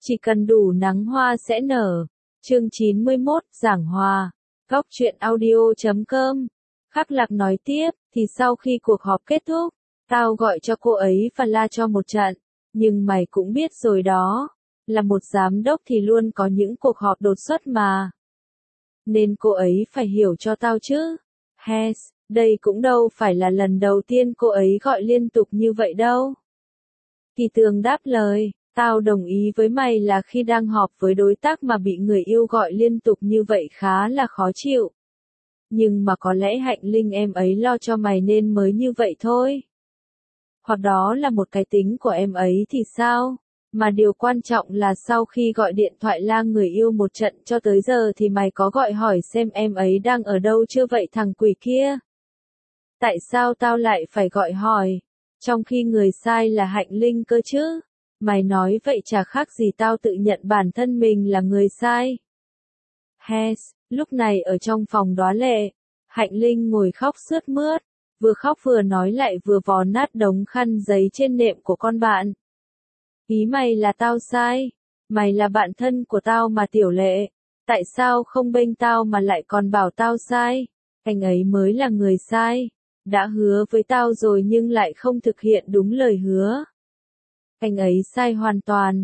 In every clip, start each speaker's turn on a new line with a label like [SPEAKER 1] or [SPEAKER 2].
[SPEAKER 1] Chỉ cần đủ nắng hoa sẽ nở. Chương 91, giảng hòa. Góc truyện audio.com. Khắc Lạc nói tiếp, thì sau khi cuộc họp kết thúc, tao gọi cho cô ấy và la cho một trận. Nhưng mày cũng biết rồi đó, là một giám đốc thì luôn có những cuộc họp đột xuất mà. Nên cô ấy phải hiểu cho tao chứ. Hes, đây cũng đâu phải là lần đầu tiên cô ấy gọi liên tục như vậy đâu. Kỳ Tường đáp lời, tao đồng ý với mày là khi đang họp với đối tác mà bị người yêu gọi liên tục như vậy khá là khó chịu. Nhưng mà có lẽ Hạnh Linh em ấy lo cho mày nên mới như vậy thôi. Hoặc đó là một cái tính của em ấy thì sao? Mà điều quan trọng là sau khi gọi điện thoại la người yêu một trận cho tới giờ thì mày có gọi hỏi xem em ấy đang ở đâu chưa vậy thằng quỷ kia? Tại sao tao lại phải gọi hỏi? Trong khi người sai là Hạnh Linh cơ chứ? Mày nói vậy chả khác gì tao tự nhận bản thân mình là người sai. Hes, lúc này ở trong phòng Đóa Lệ, Hạnh Linh ngồi khóc sướt mướt, vừa khóc vừa nói lại vừa vò nát đống khăn giấy trên nệm của con bạn. Ý mày là tao sai, mày là bạn thân của tao mà Tiểu Lệ, tại sao không bênh tao mà lại còn bảo tao sai? Anh ấy mới là người sai, đã hứa với tao rồi nhưng lại không thực hiện đúng lời hứa. Anh ấy sai hoàn toàn,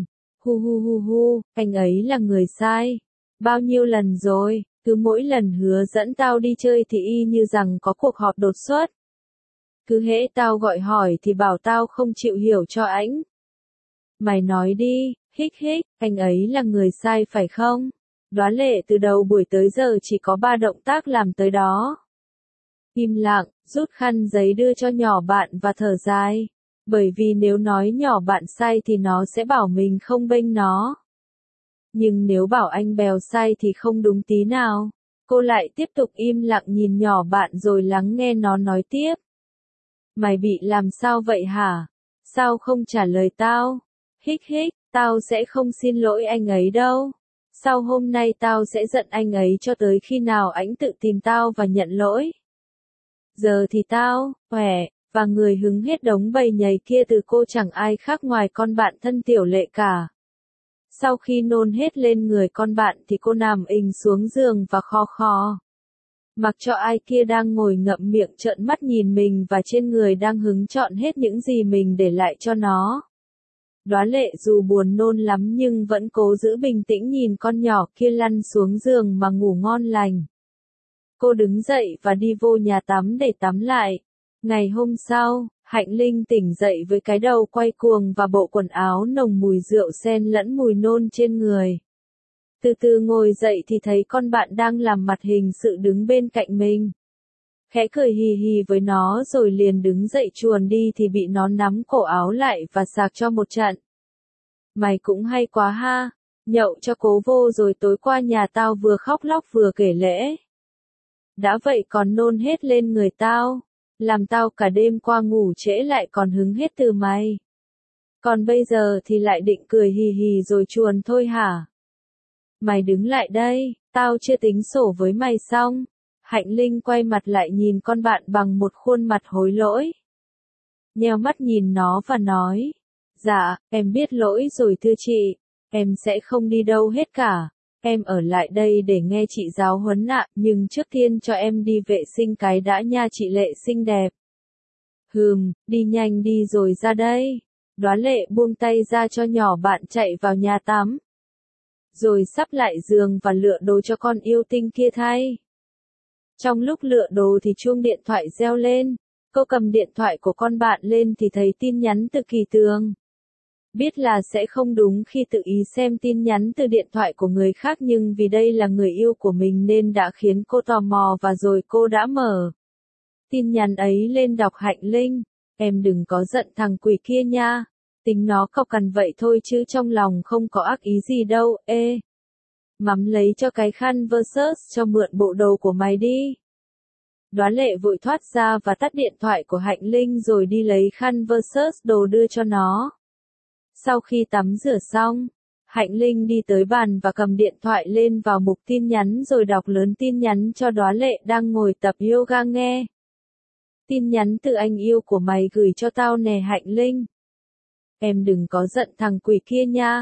[SPEAKER 1] anh ấy là người sai. Bao nhiêu lần rồi, cứ mỗi lần hứa dẫn tao đi chơi thì y như rằng có cuộc họp đột xuất. Cứ hễ tao gọi hỏi thì bảo tao không chịu hiểu cho ảnh. Mày nói đi, anh ấy là người sai phải không? Đóa Lệ từ đầu buổi tới giờ chỉ có 3 động tác làm tới đó. Im lặng, rút khăn giấy đưa cho nhỏ bạn và thở dài. Bởi vì nếu nói nhỏ bạn sai thì nó sẽ bảo mình không bênh nó. Nhưng nếu bảo anh Bèo sai thì không đúng tí nào. Cô lại tiếp tục im lặng nhìn nhỏ bạn rồi lắng nghe nó nói tiếp. Mày bị làm sao vậy hả? Sao không trả lời tao? Tao sẽ không xin lỗi anh ấy đâu. Sau hôm nay tao sẽ giận anh ấy cho tới khi nào ảnh tự tìm tao và nhận lỗi. Giờ thì tao, và người hứng hết đống bầy nhầy kia từ cô chẳng ai khác ngoài con bạn thân Tiểu Lệ cả. Sau khi nôn hết lên người con bạn thì cô nằm ình xuống giường và kho. Mặc cho ai kia đang ngồi ngậm miệng trợn mắt nhìn mình và trên người đang hứng chọn hết những gì mình để lại cho nó. Đóa Lệ dù buồn nôn lắm nhưng vẫn cố giữ bình tĩnh nhìn con nhỏ kia lăn xuống giường mà ngủ ngon lành. Cô đứng dậy và đi vô nhà tắm để tắm lại. Ngày hôm sau, Hạnh Linh tỉnh dậy với cái đầu quay cuồng và bộ quần áo nồng mùi rượu xen lẫn mùi nôn trên người. Từ từ ngồi dậy thì thấy con bạn đang làm mặt hình sự đứng bên cạnh mình. Khẽ cười hì hì với nó rồi liền đứng dậy chuồn đi thì bị nó nắm cổ áo lại và sạc cho một trận. Mày cũng hay quá ha, nhậu cho cố vô rồi tối qua nhà tao vừa khóc lóc vừa kể lễ. Đã vậy còn nôn hết lên người tao, làm tao cả đêm qua ngủ trễ lại còn hứng hết từ mày. Còn bây giờ thì lại định cười hì hì rồi chuồn thôi hả? Mày đứng lại đây, tao chưa tính sổ với mày xong. Hạnh Linh quay mặt lại nhìn con bạn bằng một khuôn mặt hối lỗi. Nheo mắt nhìn nó và nói, dạ, em biết lỗi rồi thưa chị, em sẽ không đi đâu hết cả. Em ở lại đây để nghe chị giáo huấn ạ, nhưng trước tiên cho em đi vệ sinh cái đã nha chị Lệ xinh đẹp. Đi nhanh đi rồi ra đây. Đóa Lệ buông tay ra cho nhỏ bạn chạy vào nhà tắm. Rồi sắp lại giường và lựa đồ cho con yêu tinh kia thay. Trong lúc lựa đồ thì chuông điện thoại reo lên. Cô cầm điện thoại của con bạn lên thì thấy tin nhắn từ Kỳ Tường. Biết là sẽ không đúng khi tự ý xem tin nhắn từ điện thoại của người khác nhưng vì đây là người yêu của mình nên đã khiến cô tò mò và rồi cô đã mở tin nhắn ấy lên đọc. Hạnh Linh, em đừng có giận thằng quỷ kia nha. Tính nó cọc cằn vậy thôi chứ trong lòng không có ác ý gì đâu, Mắm lấy cho cái khăn versus cho mượn bộ đồ của mày đi. Đóa Lệ vội thoát ra và tắt điện thoại của Hạnh Linh rồi đi lấy khăn versus đồ đưa cho nó. Sau khi tắm rửa xong, Hạnh Linh đi tới bàn và cầm điện thoại lên vào mục tin nhắn rồi đọc lớn tin nhắn cho Đóa Lệ đang ngồi tập yoga nghe. Tin nhắn từ anh yêu của mày gửi cho tao nè Hạnh Linh. Em đừng có giận thằng quỷ kia nha.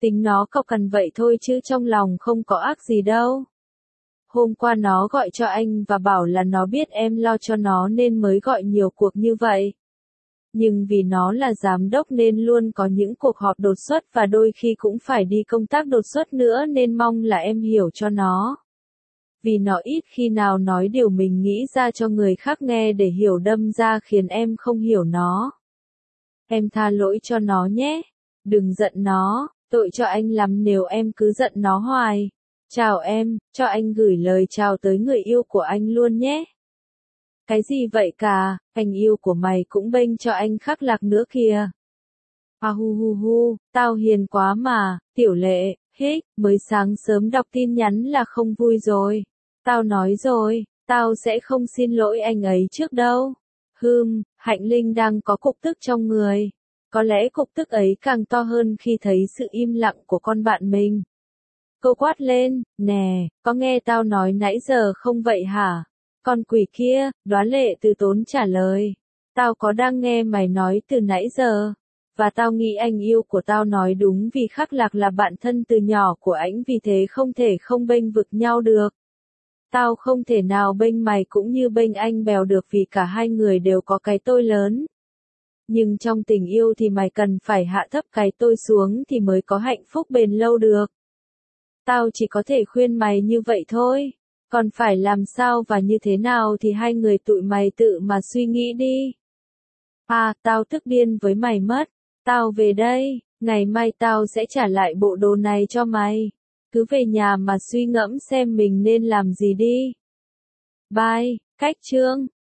[SPEAKER 1] Tính nó cọc cằn vậy thôi chứ trong lòng không có ác gì đâu. Hôm qua nó gọi cho anh và bảo là nó biết em lo cho nó nên mới gọi nhiều cuộc như vậy. Nhưng vì nó là giám đốc nên luôn có những cuộc họp đột xuất và đôi khi cũng phải đi công tác đột xuất nữa nên mong là em hiểu cho nó. Vì nó ít khi nào nói điều mình nghĩ ra cho người khác nghe để hiểu đâm ra khiến em không hiểu nó. Em tha lỗi cho nó nhé. Đừng giận nó, tội cho anh lắm nếu em cứ giận nó hoài. Chào em, cho anh gửi lời chào tới người yêu của anh luôn nhé. Cái gì vậy cả, anh yêu của mày cũng bênh cho anh Khắc Lạc nữa kìa. Hu hu hu, tao hiền quá mà, Tiểu Lệ, hích, mới sáng sớm đọc tin nhắn là không vui rồi. Tao nói rồi, tao sẽ không xin lỗi anh ấy trước đâu. Hạnh Linh đang có cục tức trong người. Có lẽ cục tức ấy càng to hơn khi thấy sự im lặng của con bạn mình. Cô quát lên, nè, có nghe tao nói nãy giờ không vậy hả? Con quỷ kia, Đóa Lệ từ tốn trả lời. Tao có đang nghe mày nói từ nãy giờ. Và tao nghĩ anh yêu của tao nói đúng vì Khắc Lạc là bạn thân từ nhỏ của ảnh vì thế không thể không bênh vực nhau được. Tao không thể nào bênh mày cũng như bênh anh Bèo được vì cả hai người đều có cái tôi lớn. Nhưng trong tình yêu thì mày cần phải hạ thấp cái tôi xuống thì mới có hạnh phúc bền lâu được. Tao chỉ có thể khuyên mày như vậy thôi. Còn phải làm sao và như thế nào thì hai người tụi mày tự mà suy nghĩ đi. Tao tức điên với mày mất. Tao về đây, ngày mai tao sẽ trả lại bộ đồ này cho mày. Cứ về nhà mà suy ngẫm xem mình nên làm gì đi. Bye, Cách Trương.